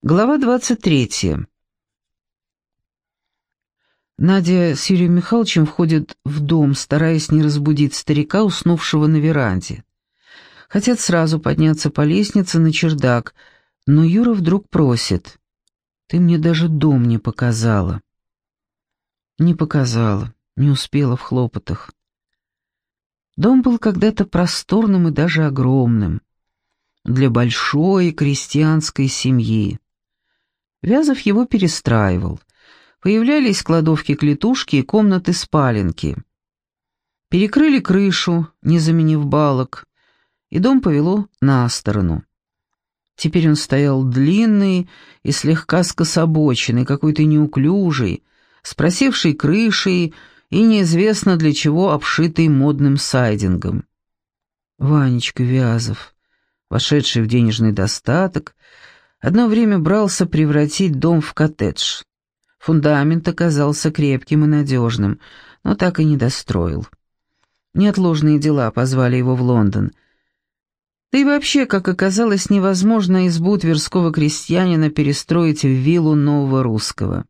Глава 23. Надя с Юрием Михайловичем входят в дом, стараясь не разбудить старика, уснувшего на веранде. Хотят сразу подняться по лестнице на чердак, но Юра вдруг просит: «Ты мне даже дом не показала». Не показала, не успела в хлопотах. Дом был когда-то просторным и даже огромным, для большой крестьянской семьи. Вязов его перестраивал. Появлялись кладовки-клетушки и комнаты-спаленки. Перекрыли крышу, не заменив балок, и дом повело на сторону. Теперь он стоял длинный и слегка скособоченный, какой-то неуклюжий, с просевшей крышей и неизвестно для чего обшитый модным сайдингом. Ванечка Вязов, вошедший в денежный достаток, одно время брался превратить дом в коттедж. Фундамент оказался крепким и надежным, но так и не достроил. Неотложные дела позвали его в Лондон. Да и вообще, как оказалось, невозможно избу тверского крестьянина перестроить в виллу нового русского.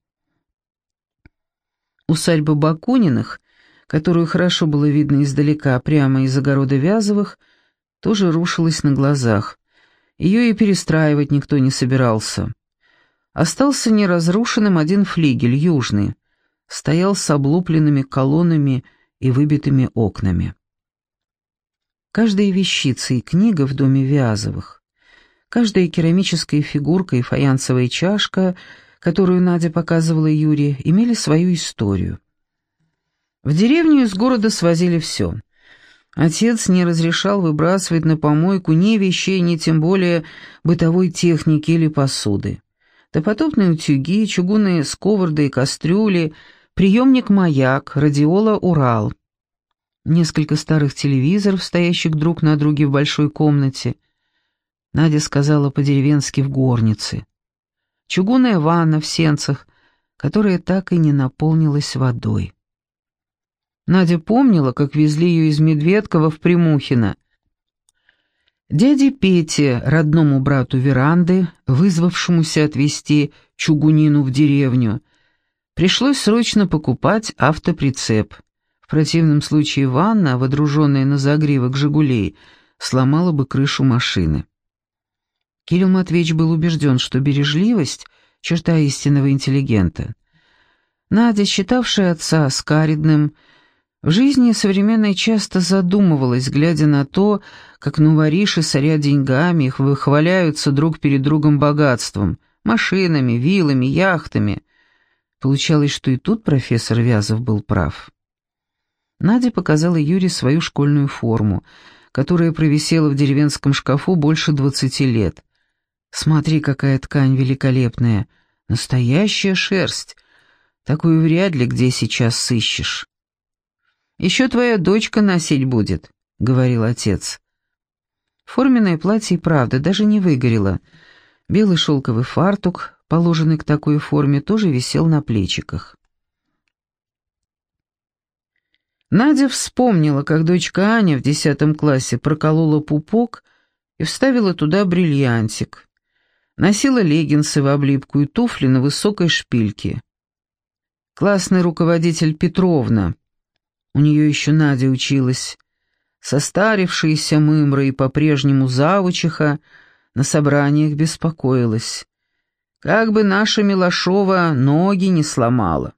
Усадьба Бакуниных, которую хорошо было видно издалека, прямо из огорода Вязовых, тоже рушилась на глазах. Ее и перестраивать никто не собирался. Остался неразрушенным один флигель, южный, стоял с облупленными колоннами и выбитыми окнами. Каждая вещица и книга в доме Вязовых, каждая керамическая фигурка и фаянсовая чашка, которую Надя показывала Юре, имели свою историю. В деревню из города свозили все. Отец не разрешал выбрасывать на помойку ни вещей, ни тем более бытовой техники или посуды. Допотопные утюги, чугунные сковороды и кастрюли, приемник-маяк, радиола «Урал». Несколько старых телевизоров, стоящих друг на друге в большой комнате. Надя сказала по-деревенски «в горнице». Чугунная ванна в сенцах, которая так и не наполнилась водой. Надя помнила, как везли ее из Медведкова в Примухино. Дяде Пете, родному брату Веранды, вызвавшемуся отвезти чугунину в деревню, пришлось срочно покупать автоприцеп. В противном случае ванна, водруженная на загривок «Жигулей», сломала бы крышу машины. Кирилл Матвеевич был убежден, что бережливость — черта истинного интеллигента. Надя, считавшая отца скаридным, в жизни современной часто задумывалась, глядя на то, как новориши, соря деньгами, их выхваляются друг перед другом богатством, машинами, виллами, яхтами. Получалось, что и тут профессор Вязов был прав. Надя показала Юре свою школьную форму, которая провисела в деревенском шкафу больше 20 лет. «Смотри, какая ткань великолепная! Настоящая шерсть! Такую вряд ли где сейчас сыщешь». «Еще твоя дочка носить будет», — говорил отец. Форменное платье и правда даже не выгорело. Белый шелковый фартук, положенный к такой форме, тоже висел на плечиках. Надя вспомнила, как дочка Аня в 10 классе проколола пупок и вставила туда бриллиантик. Носила леггинсы в облипку и туфли на высокой шпильке. Классный руководитель Петровна, у нее еще Надя училась, состарившаяся мымра и по-прежнему завучиха, на собраниях беспокоилась. Как бы наша Милошова ноги не сломала.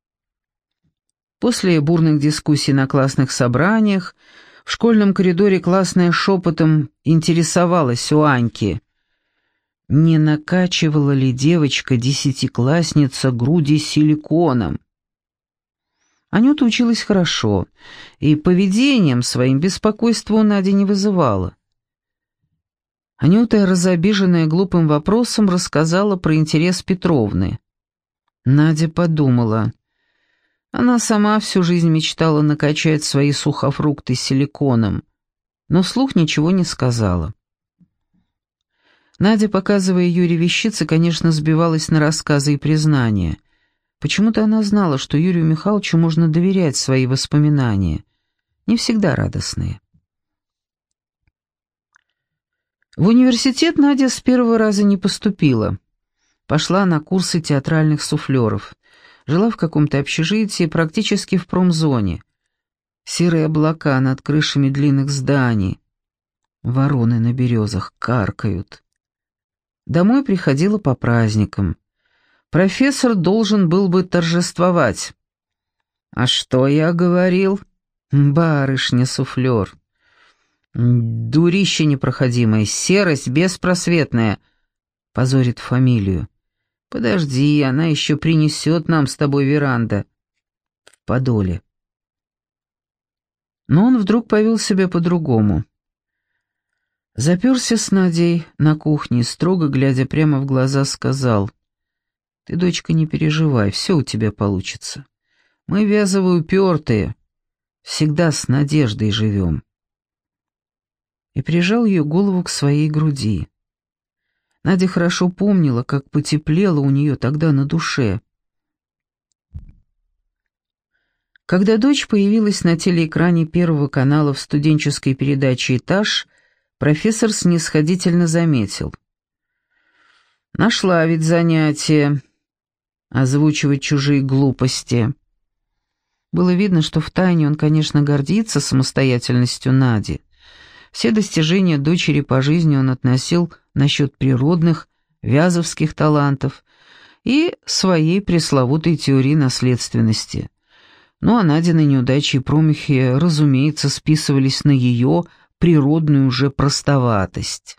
После бурных дискуссий на классных собраниях в школьном коридоре классная шепотом интересовалась у Аньки: не накачивала ли девочка-10-классница груди силиконом? Анюта училась хорошо, и поведением своим беспокойства у Нади не вызывала. Анюта, разобиженная глупым вопросом, рассказала про интерес Петровны. Надя подумала. Она сама всю жизнь мечтала накачать свои сухофрукты силиконом, но вслух ничего не сказала. Надя, показывая Юре вещицы, конечно, сбивалась на рассказы и признания. Почему-то она знала, что Юрию Михайловичу можно доверять свои воспоминания, не всегда радостные. В университет Надя с первого раза не поступила. пошла на курсы театральных суфлеров. Жила в каком-то общежитии, практически в промзоне. Серые облака над крышами длинных зданий. Вороны на березах каркают. Домой приходила по праздникам. Профессор должен был бы торжествовать. «А что я говорил?» «Барышня-суфлер». «Дурище непроходимое, серость беспросветная», — позорит фамилию. «Подожди, она еще принесет нам с тобой веранда». В подоле. Но он вдруг повел себя по-другому. Заперся с Надей на кухне и, строго глядя прямо в глаза, сказал: «Ты, дочка, не переживай, все у тебя получится. Мы, Вязовы, упертые, всегда с надеждой живем». И прижал ее голову к своей груди. Надя хорошо помнила, как потеплело у нее тогда на душе. Когда дочь появилась на телеэкране Первого канала в студенческой передаче «Этаж», профессор снисходительно заметил: «Нашла ведь занятие озвучивать чужие глупости». Было видно, что втайне он, конечно, гордится самостоятельностью Нади. Все достижения дочери по жизни он относил насчет природных, вязовских талантов и своей пресловутой теории наследственности. Ну а Надины неудачи и промахи, разумеется, списывались на ее природную уже простоватость.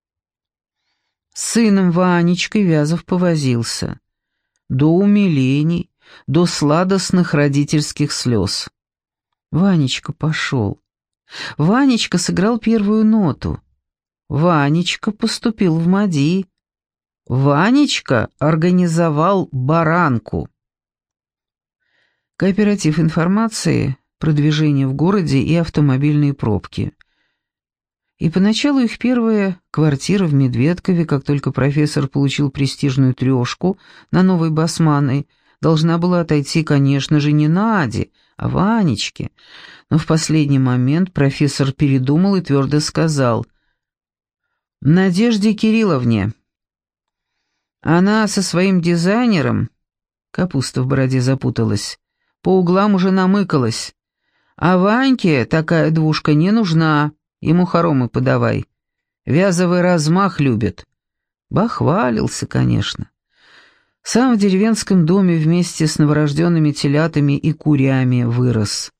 С сыном Ванечкой Вязов повозился. До умилений, до сладостных родительских слез. Ванечка пошел. Ванечка сыграл первую ноту. Ванечка поступил в МАДИ. Ванечка организовал баранку. Кооператив информации, продвижение в городе и автомобильные пробки. И поначалу их первая квартира в Медведкове, как только профессор получил престижную трешку на Новой Басманной, должна была отойти, конечно же, не Наде, а Ванечке. Но в последний момент профессор передумал и твердо сказал: «Надежде Кирилловне». Она со своим дизайнером, капуста в бороде запуталась, по углам уже намыкалась. А Ваньке такая двушка не нужна, ему хоромы подавай. Вязовый размах любит. Бахвалился, конечно. Сам в деревенском доме вместе с новорожденными телятами и курями вырос.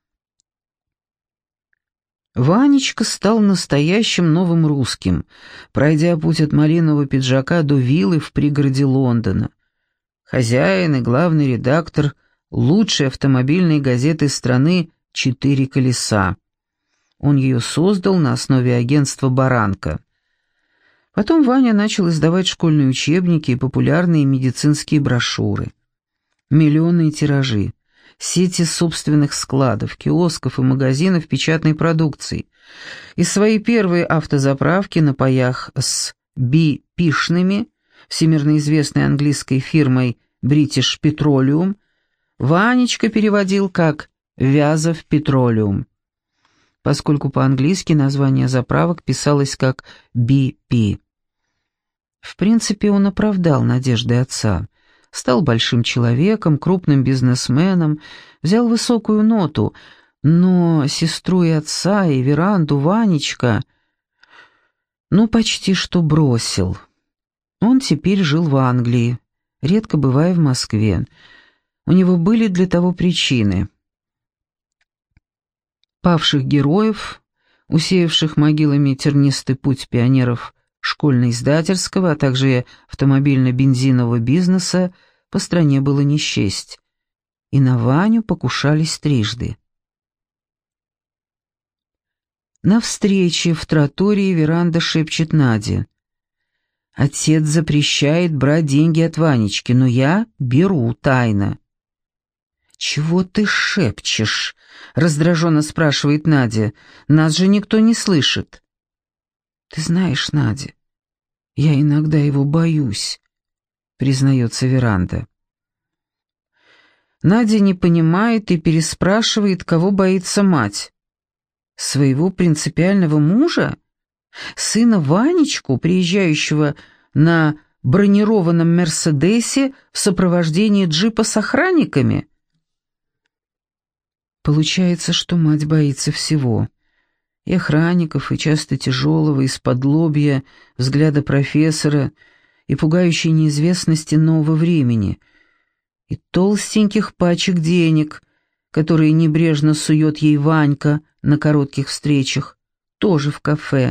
Ванечка стал настоящим новым русским, пройдя путь от малинового пиджака до виллы в пригороде Лондона. Хозяин и главный редактор лучшей автомобильной газеты страны «Четыре колеса». Он ее создал на основе агентства «Баранка». Потом Ваня начал издавать школьные учебники и популярные медицинские брошюры. Миллионные тиражи, сети собственных складов, киосков и магазинов печатной продукции. И свои первые автозаправки на паях с Би-Пишными, всемирно известной английской фирмой British Petroleum, Ванечка переводил как «Вязов Петролиум», поскольку по-английски название заправок писалось как BP. В принципе, он оправдал надежды отца. Стал большим человеком, крупным бизнесменом, взял высокую ноту, но сестру и отца, и веранду Ванечка, почти что бросил. Он теперь жил в Англии, редко бывая в Москве. У него были для того причины. Павших героев, усеявших могилами тернистый путь пионеров школьно-издательского, а также автомобильно-бензинового бизнеса, по стране было не счесть. И на Ваню покушались трижды. На встрече в тротории веранда шепчет Наде: «Отец запрещает брать деньги от Ванечки, но я беру тайно». «Чего ты шепчешь?» — раздраженно спрашивает Надя. «Нас же никто не слышит». «Ты знаешь, Надя, я иногда его боюсь», — признается веранда. Надя не понимает и переспрашивает, кого боится мать. Своего принципиального мужа? Сына Ванечку, приезжающего на бронированном «Мерседесе» в сопровождении джипа с охранниками? Получается, что мать боится всего. И охранников, и часто тяжелого, из-под-лобья, взгляда профессора, и пугающей неизвестности нового времени, и толстеньких пачек денег, которые небрежно сует ей Ванька на коротких встречах, тоже в кафе.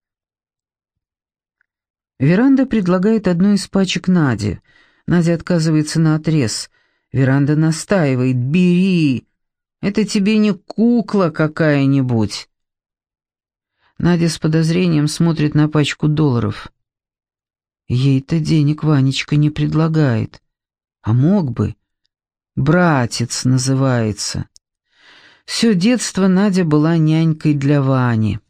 Веранда предлагает одну из пачек Наде. Надя отказывается наотрез. Веранда настаивает: «Бери! Это тебе не кукла какая-нибудь!» Надя с подозрением смотрит на пачку долларов. Ей-то денег Ванечка не предлагает. А мог бы. «Братец» называется. Все детство Надя была нянькой для Вани.